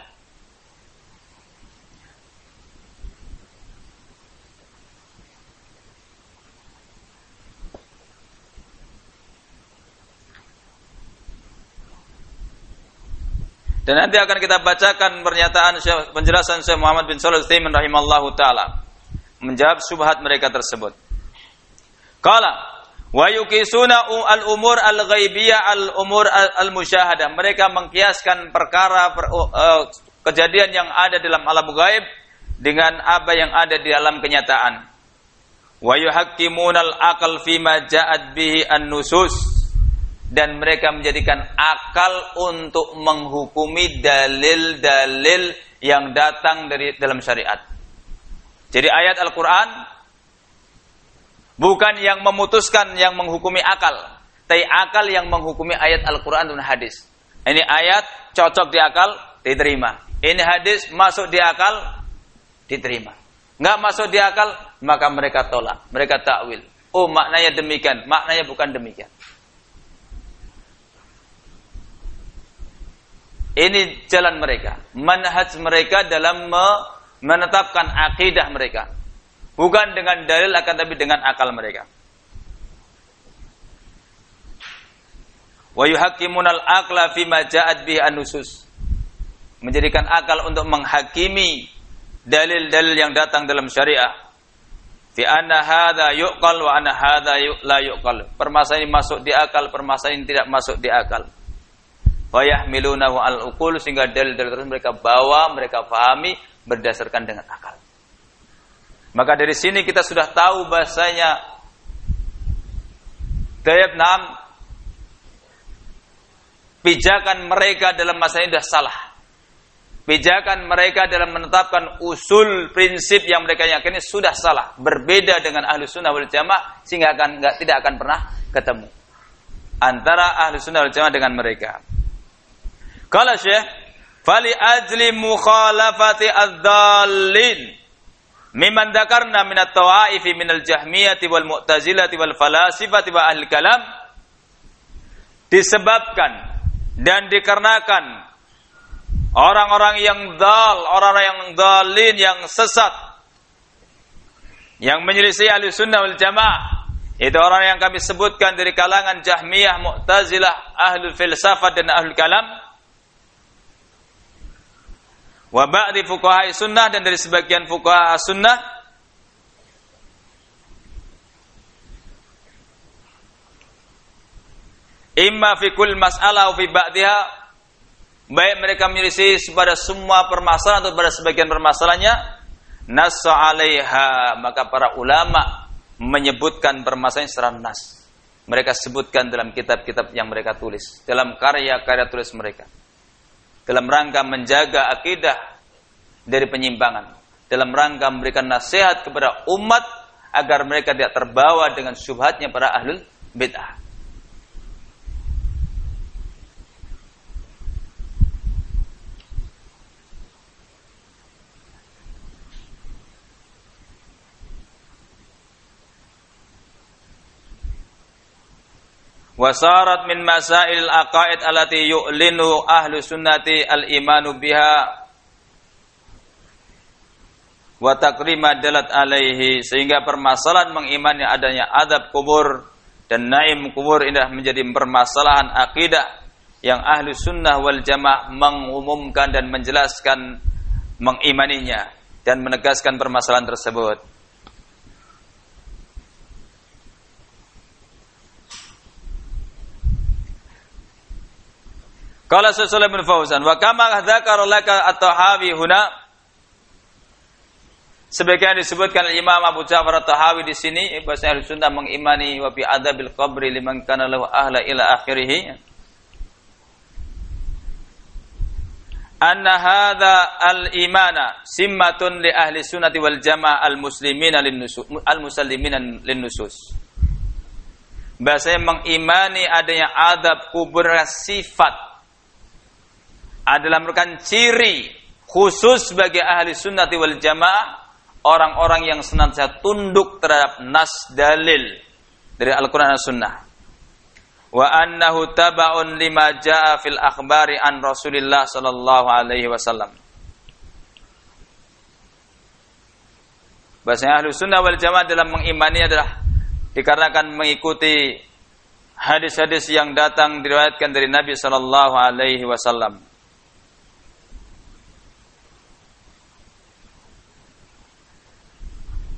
Dan nanti akan kita bacakan pernyataan penjelasan Syekh Muhammad bin Shalih Al-Utsaimin rahimallahu taala menjawab syubhat mereka tersebut. Qala Wa yuqisuna al-umur al-ghaibiyah al-umur al-musyahadah. Mereka mengkiaskan perkara per, uh, kejadian yang ada dalam alam gaib dengan apa yang ada di dalam kenyataan. Wa yuhakkimuna al-aql fima ja'at bihi an-nusus. Dan mereka menjadikan akal untuk menghukumi dalil-dalil yang datang dari dalam syariat. Jadi ayat Al-Qur'an bukan yang memutuskan, yang menghukumi akal, tapi akal yang menghukumi ayat Al-Quran dan hadis. Ini ayat cocok di akal, diterima. Ini hadis masuk di akal, diterima. Nggak masuk di akal, maka mereka tolak, mereka takwil. Oh, maknanya demikian, maknanya bukan demikian. Ini jalan mereka, manhaj mereka dalam menetapkan akidah mereka. Bukan dengan dalil, akan tapi dengan akal mereka. Wa yuhakkimuna al-aqla fima ja'at bihi an-nusus. Menjadikan akal untuk menghakimi dalil-dalil yang datang dalam syariah. Fi anna hadza yuqal wa anna hadza la yuqal. Permasalahan ini masuk di akal, permasalahan ini tidak masuk di akal. Wa yahmilunahu al-uqul, sehingga dalil-dalil tersebut mereka bawa, mereka pahami berdasarkan dengan akal. Maka dari sini kita sudah tahu bahasanya Tayyib Naam, pijakan mereka dalam masalah ini sudah salah. Pijakan mereka dalam menetapkan usul prinsip yang mereka yakini sudah salah, berbeda dengan Ahlus Sunnah wal Jamaah, sehingga akan enggak, tidak akan pernah ketemu antara Ahlus Sunnah wal Jamaah dengan mereka. Qala Syekh, fali ajli mukhalafati adh-dhallin mimman dzakarna min at-tawa'ifi min al-jahmiyati wal mu'tazilati wal falasifati wa ahli kalam, disebabkan dan dikarenakan orang-orang yang dhal, orang-orang yang dhalin, yang sesat, yang menyelisih ahli sunnah wal jamaah, itu orang yang kami sebutkan dari kalangan Jahmiyah, Mu'tazilah, ahlul filsafat dan ahlul kalam, wa ba'di fuqaha sunnah, dan dari sebagian fuqaha sunnah, imma fi kull mas'alah wa fi ba'diha, baik mereka menyelisih pada semua permasalahan atau pada sebagian permasalahannya, nassa 'alaiha, maka para ulama menyebutkan permasalahan secara nas. Mereka sebutkan dalam kitab-kitab yang mereka tulis, dalam karya-karya tulis mereka, dalam rangka menjaga akidah dari penyimpangan, dalam rangka memberikan nasihat kepada umat agar mereka tidak terbawa dengan syubhatnya para ahlul bid'ah. Wasarat min masail al-aqaid allati yu'linu ahlu sunnati al-imanu biha wa takrima dalat alaihi, sehingga permasalahan mengimani adanya adab kubur dan naim kubur ini menjadi permasalahan akidah yang ahlu sunnah wal jamaah mengumumkan dan menjelaskan mengimaninya dan menegaskan permasalahan tersebut. Qala Sulaiman bin Fauzan, wa kama dzakara laka at-Tahawi huna, sebagaimana disebutkan Imam Abu Ja'far at-Tahawi di sini, bahwa Ahlus Sunnah mengimani wa bi adzabil qabri liman kana lahu ahla ila akhirih. Anna hadza al-imana simmatun li ahli sunnati wal jamaah al-muslimina lin-nusus al-musallimina lin-nusus. Bahasanya mengimani adanya adab kubur sifat adalah merupakan ciri khusus bagi ahli sunnati wal jamaah, orang-orang yang senantiasa tunduk terhadap nas dalil dari Al-Quran dan Sunnah. Wa annahu taba'un lima ja'a fil akhbari an Rasulillah sallallahu alaihi wasallam. Bahasanya ahli sunnah wal jamaah dalam mengimani adalah dikarenakan mengikuti hadis-hadis yang datang diriwayatkan dari Nabi sallallahu alaihi wasallam.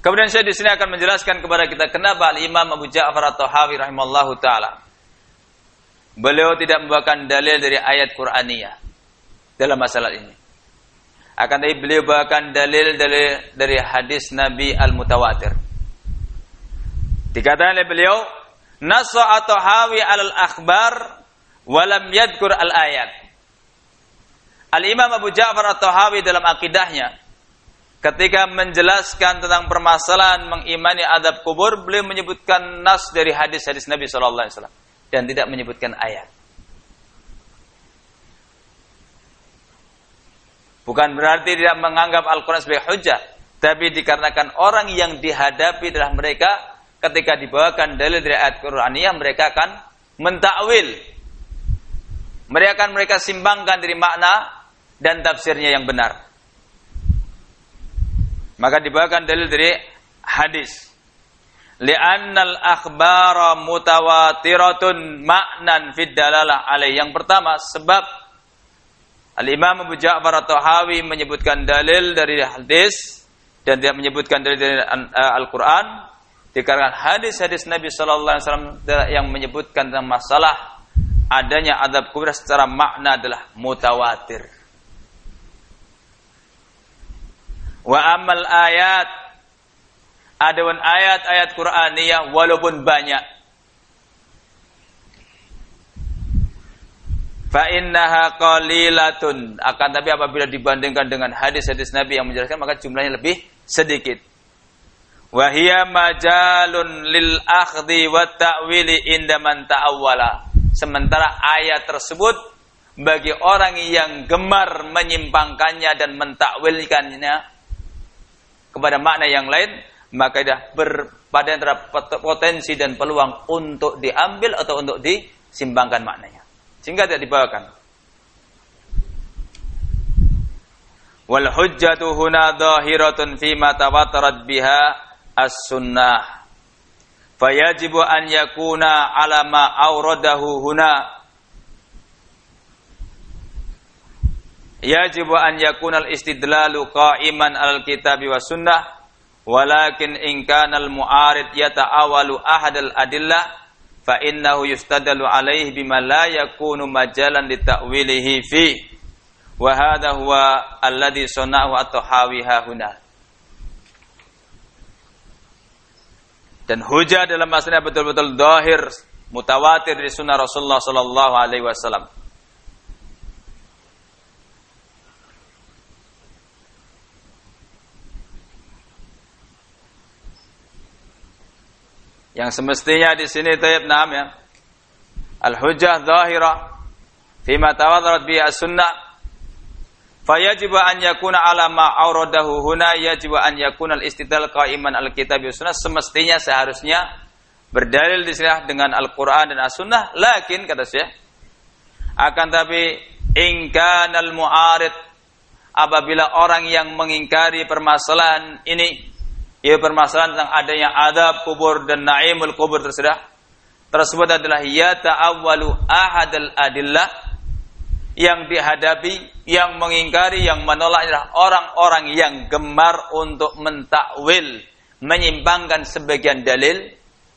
Kemudian saya di sini akan menjelaskan kepada kita kenapa Al-Imam Abu Ja'far At-Tahawi rahimallahu taala beliau tidak membawakan dalil dari ayat Qur'aniyah dalam masalah ini. Akan tetapi beliau bawakan dalil dari dari hadis Nabi al-mutawatir. Dikatakan oleh beliau, "Nassa At-Tahawi 'alal akhbar wa lam yadhkur al-ayat." Al-Imam Abu Ja'far At-Tahawi dalam akidahnya ketika menjelaskan tentang permasalahan mengimani adab kubur, beliau menyebutkan nas dari hadis-hadis Nabi sallallahu alaihi wasallam dan tidak menyebutkan ayat. Bukan berarti tidak menganggap Al-Quran sebagai hujjah, tapi dikarenakan orang yang dihadapi adalah mereka ketika dibawakan dalil dari ayat Qur'aniyah, mereka akan mentakwil. Mereka akan mereka simbangkan dari makna dan tafsirnya yang benar. Maka dibawakan dalil dari hadis. Li'annal akhbara mutawatiratun ma'nan fid dalalah alaih. Yang pertama, sebab Al-Imam Abu Ja'far At-Tahawi menyebutkan dalil dari hadis dan tidak menyebutkan dalil dari Al-Quran dikarenakan hadis-hadis Nabi sallallahu alaihi wasallam yang menyebutkan tentang masalah adanya azab kubur secara makna adalah mutawatir. Wa amal ayat, adapun ayat-ayat Qur'aniyah walaupun banyak, fa innaha qalilatun, akan tapi apabila dibandingkan dengan hadis-hadis Nabi yang menjelaskan maka jumlahnya lebih sedikit. Wa hiya majalun lil akhdhi wat ta'wili inda man ta'awwala. Sementara ayat tersebut bagi orang yang gemar menyimpangkannya dan mentakwilkannya kepada makna yang lain, maka dah berpada antara potensi dan peluang untuk diambil atau untuk disimbangkan maknanya, sehingga tidak dibawakan. Wal hujjatu huna dhahiratun fi ma tawatarat biha as-sunnah. Fayajibu an yakuna ala ma awradahu huna. Yajibu an yakuna al-istidlalu qa'iman al-kitabi wa sunnah, walakin in kana al-mu'arid yata'awalu ahad al-adillah fa innahu yustadalu alaihi bima la yakunu majalan li ta'wilihi fi wa hadha huwa alladhi sana'ahu at-Tahawi hahuna. Dan hujah dalam masalah betul-betul zahir mutawatir dari sunnah Rasulullah sallallahu alaihi wasallam. Yang semestinya di sini tayyib na'am ya. Al-hujjah zahirah fima tawatarat biha as-sunnah. Fayajibu an yakuna ala ma awradahu huna, yajibu an yakuna al-istidlal qa'iman al-kitab wa sunnah. Semestinya seharusnya berdalil di sini dengan Al-Qur'an dan As-Sunnah, lakin kata Syekh, akan tapi in kana al-mu'arid, apabila orang yang mengingkari permasalahan ini, ia permasalahan tentang adanya adab kubur dan naimul kubur tersebut, tersebut adalah ya ta'awwalu ahadal adillah, yang dihadapi, yang mengingkari, yang menolak adalah orang-orang yang gemar untuk mentakwil, menyimpangkan sebagian dalil.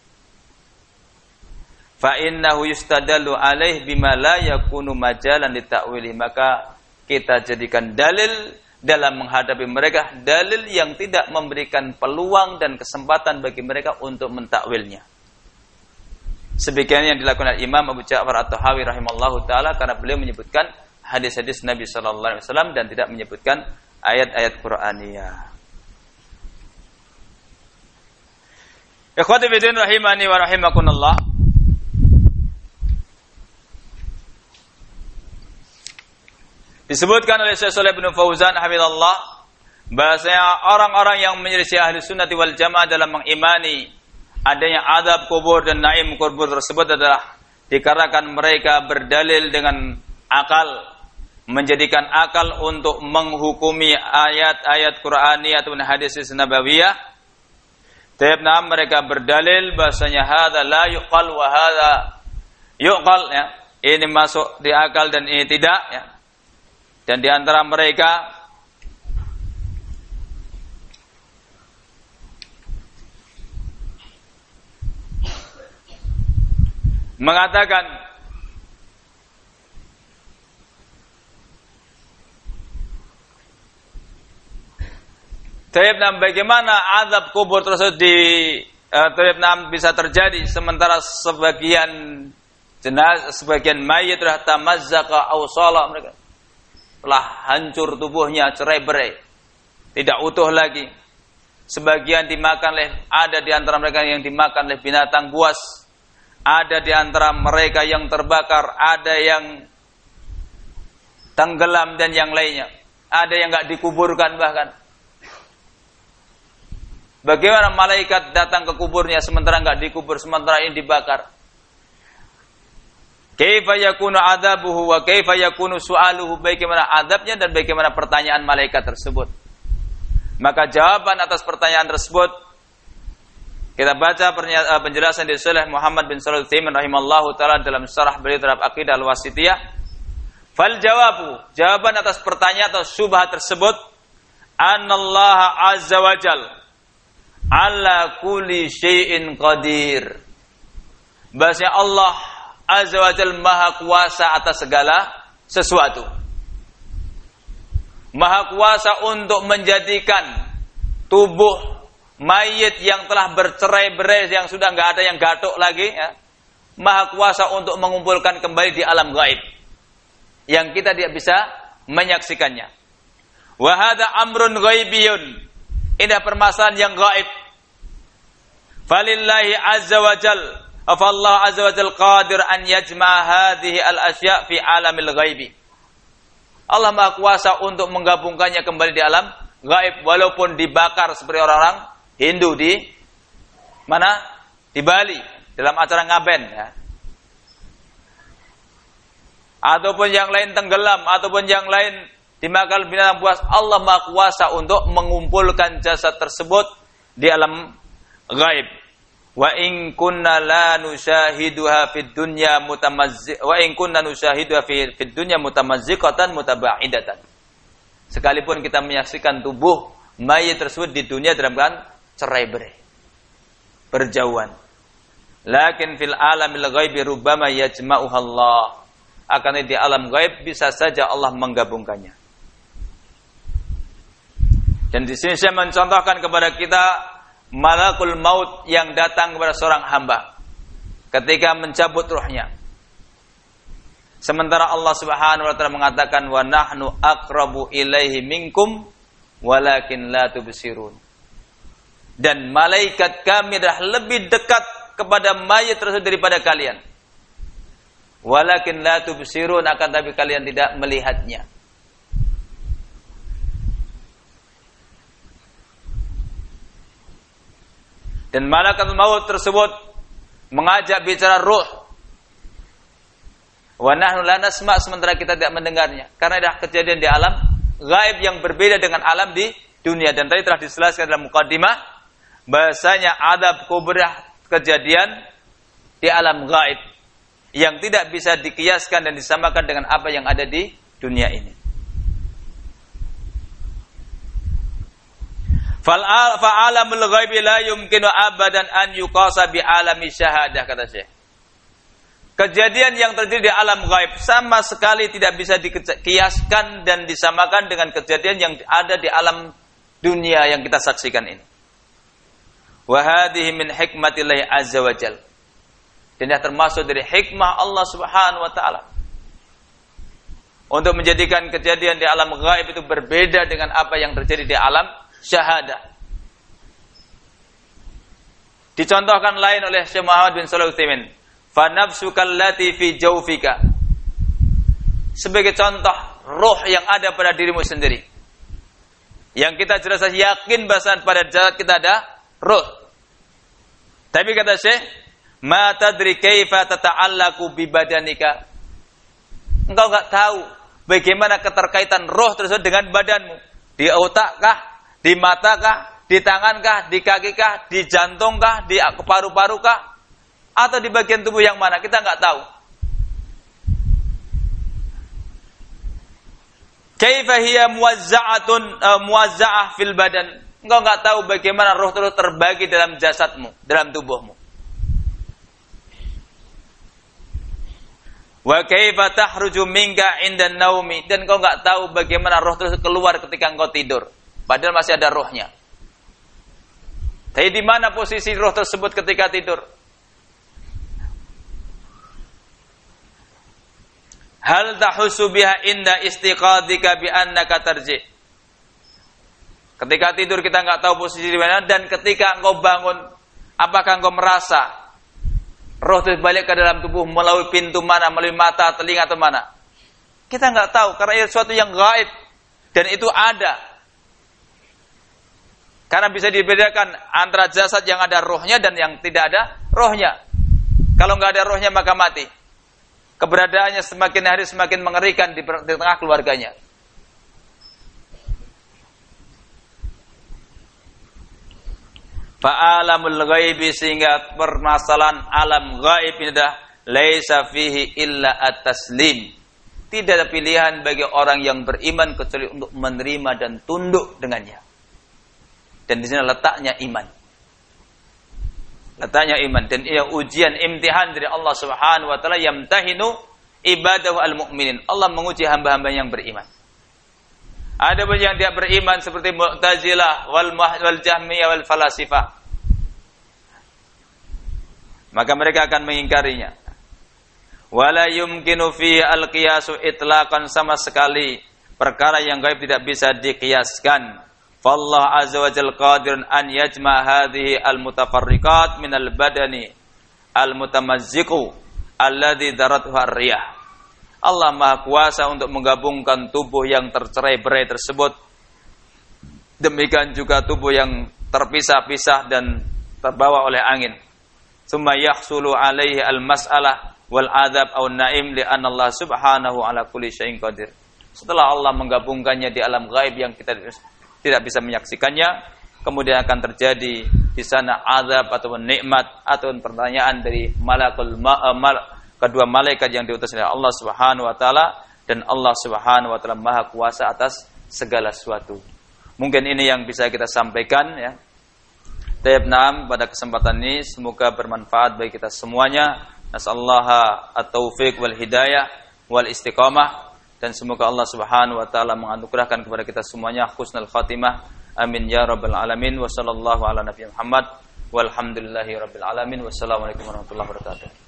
Fa innahu yustadallu alaih bima la yakunu majalan litakwili, maka kita jadikan dalil dalam menghadapi mereka dalil yang tidak memberikan peluang dan kesempatan bagi mereka untuk mentakwilnya. Sebagian yang dilakukan oleh Imam Abu Ja'far At-Tahawi rahimallahu taala karena beliau menyebutkan hadis-hadis Nabi sallallahu alaihi wasallam dan tidak menyebutkan ayat-ayat Qur'aniyah. Ikhwati fillah rahimani wa rahimakumullah. Disebutkan oleh Syekh Shalih bin Fauzan hafizallah bahasanya orang-orang yang menyelisih ahli sunnati wal jamaah dalam mengimani adanya azab kubur dan naim kubur tersebut adalah dikarenakan mereka berdalil dengan akal, menjadikan akal untuk menghukumi ayat-ayat Qur'ani atau hadis nabawiyah. Tapi mereka berdalil bahasanya hadza la yuqal wa hadza yuqal, ya. Ini masuk di akal dan ini tidak, ya. Dan di antara mereka mengatakan Taibnam bagaimana azab kubur tersebut di uh, Taibnam bisa terjadi sementara sebagian jenazah, sebagian mayit telah tamazzaka aw sala, mereka telah hancur tubuhnya, cerai-berai, tidak utuh lagi. Sebagian dimakan oleh, ada di antara mereka yang dimakan oleh binatang buas, ada di antara mereka yang terbakar, ada yang tenggelam dan yang lainnya, ada yang enggak dikuburkan bahkan. Bagaimana malaikat datang ke kuburnya sementara enggak dikubur, sementara ini dibakar? Kaifa yakunu adzabuhu wa kaifa yakunu su'aluhu, bagaimana adabnya dan bagaimana pertanyaan malaikat tersebut? Maka jawaban atas pertanyaan tersebut kita baca penjelasan dari Syekh Muhammad bin Shalih Al-Utsaimin rahimallahu taala dalam syarah beliau terhadap Aqidah Al-Wasithiyah. Fal jawabu, jawaban atas pertanyaan atau syubhat tersebut, anallaha azza wa jalla ala kulli syai'in qadir. Bahasanya Allah azza wa jalla maha kuasa atas segala sesuatu. Maha kuasa untuk menjadikan tubuh mayit yang telah bercerai-berai, yang sudah enggak ada yang gatuk lagi, ya. Maha kuasa untuk mengumpulkan kembali di alam gaib yang kita tidak bisa menyaksikannya. Wa hadza amrun ghaibiyun. Ini permasalahan yang gaib. Falillahi azza wa jal, afallahu azza wa jal qadir an yajma' hadhihi al-asya' fi alamil ghaibi. Allah Maha Kuasa untuk menggabungkannya kembali di alam gaib, walaupun dibakar seperti orang-orang Hindu di mana? Di Bali dalam acara ngaben, ya. Ataupun yang lain tenggelam, ataupun yang lain dimakan binatang buas. Allah Maha Kuasa untuk mengumpulkan jasad tersebut di alam gaib. Wa in kunna la nusyahiduha fid dunya mutamazzi wa in kunna nusyahiduha fid dunya mutamazziqatan mutaba'idatan. Sekalipun kita menyaksikan tubuh mayit tersebut di dunia dalam keadaan cerai-berai, berjauhan. Lakin fil alamil ghaibi rubbama yajma'uha Allah. Akan di alam gaib bisa saja Allah menggabungkannya. Dan di sini saya mencontohkan kepada kita malakul maut yang datang kepada seorang hamba ketika mencabut ruhnya. Sementara Allah Subhanahu wa taala mengatakan wa nahnu aqrabu ilaihi minkum walakin la tubsirun. Dan malaikat kami dah lebih dekat kepada mayit tersebut daripada kalian. Walakin la tubsirun, akan tapi kalian tidak melihatnya. Dan malaikat maut tersebut mengajak bicara ruh. Wa nahnu la nasma', sementara kita tidak mendengarnya. Karena dah kejadian di alam gaib yang berbeda dengan alam di dunia. Dan tadi telah dijelaskan dalam muqaddimah bahasanya adab kubur kejadian di alam gaib yang tidak bisa dikiaskan dan disamakan dengan apa yang ada di dunia ini. Fa'alamul ghaibi la yumkinu abadan an yuqasa bi alami syahadah, kata Syekh. Kejadian yang terjadi di alam gaib sama sekali tidak bisa dikiaskan dan disamakan dengan kejadian yang ada di alam dunia yang kita saksikan ini. Wa hadhihi min hikmatillahi azza wa jalla. Dan yang termasuk dari hikmah Allah Subhanahu wa taala untuk menjadikan kejadian di alam gaib itu berbeda dengan apa yang terjadi di alam syahadah. Dicontohkan lain oleh Syekh Muhammad bin Shalih Al-Utsaimin, fa nafsuka allati fi jawfika, sebagai contoh roh yang ada pada dirimu sendiri, yang kita jelas yakin bahasa pada zat kita ada roh. Tapi kata Syekh, ma tadri kaifa tata'allaqu bi badanika, engkau enggak tahu bagaimana keterkaitan roh tersebut dengan badanmu. Di otakkah, di matakah, di tangankah, di kakikah, di jantungkah, di paru-parukah, atau di bagian tubuh yang mana? Kita enggak tahu. Kaifa hiya muwazza'atun uh, muwazza'ah fil badan. Engkau enggak tahu bagaimana roh tersebut terbagi dalam jasadmu, dalam tubuhmu. Wa kaifa tahruju minka 'inda naumi, dan kau enggak tahu bagaimana roh tersebut keluar ketika engkau tidur, padahal masih ada rohnya. Tapi di mana posisi roh tersebut ketika tidur? Hal tahussu biha inda istiqadika bi annaka tarji. Ketika tidur kita enggak tahu posisi di mana, dan ketika engkau bangun, apakah engkau merasa roh itu balik ke dalam tubuh melalui pintu mana, melalui mata, telinga atau mana? Kita enggak tahu karena itu sesuatu yang gaib dan itu ada. Karena bisa dibedakan antara jasad yang ada rohnya dan yang tidak ada rohnya. Kalau enggak ada rohnya maka mati. Keberadaannya semakin hari semakin mengerikan di, di tengah keluarganya. Fa'alamul ghaibi, sehingga permasalahan alam ghaib ini dah laisa fihi illa at-taslim. Tidak ada pilihan bagi orang yang beriman kecuali untuk menerima dan tunduk dengannya. Dan di sini letaknya iman. Letaknya iman, dan ia ujian imtihan dari Allah Subhanahu wa taala, yamtahinu ibadahu al-mu'minin. Allah menguji hamba-hamba yang beriman. Ada pun yang tidak beriman seperti Mu'tazilah wal wal Jahmiyah wal Falasifah, maka mereka akan mengingkarinya. Wala yumkinu fi al-qiyasu itlaqan, sama sekali perkara yang gaib tidak bisa diqiyaskan. Fallahu azza wa jalla qadirun an yajma' hadhihi al-mutafarriqat min al-badani al-mutamazziqu alladhi daratha ar-riyah. Allah Maha Kuasa untuk menggabungkan tubuh yang tercerai-berai tersebut, demikian juga tubuh yang terpisah-pisah dan terbawa oleh angin. Summa yahsulu alaihi al-mas'alah wal adab aw naim li anna Allah subhanahu ala kulli syai'in qadir. Setelah Allah menggabungkannya di alam gaib yang kita tidak bisa menyaksikannya, kemudian akan terjadi di sana azab atau nikmat atau pertanyaan dari malakul ma- mal- kedua malaikat yang diutus oleh Allah Subhanahu wa taala, dan Allah Subhanahu wa taala Maha Kuasa atas segala sesuatu. Mungkin ini yang bisa kita sampaikan ya. Tayyib, naam, pada kesempatan ini semoga bermanfaat bagi kita semuanya. Nasallaha at-taufiq wal hidayah wal istiqamah, dan semoga Allah Subhanahu wa taala menganugerahkan kepada kita semuanya husnul khatimah. Amin ya rabbal alamin. Wa sallallahu ala nabiyyi Muhammad walhamdulillahi rabbil alamin. Wassalamualaikum warahmatullahi wabarakatuh.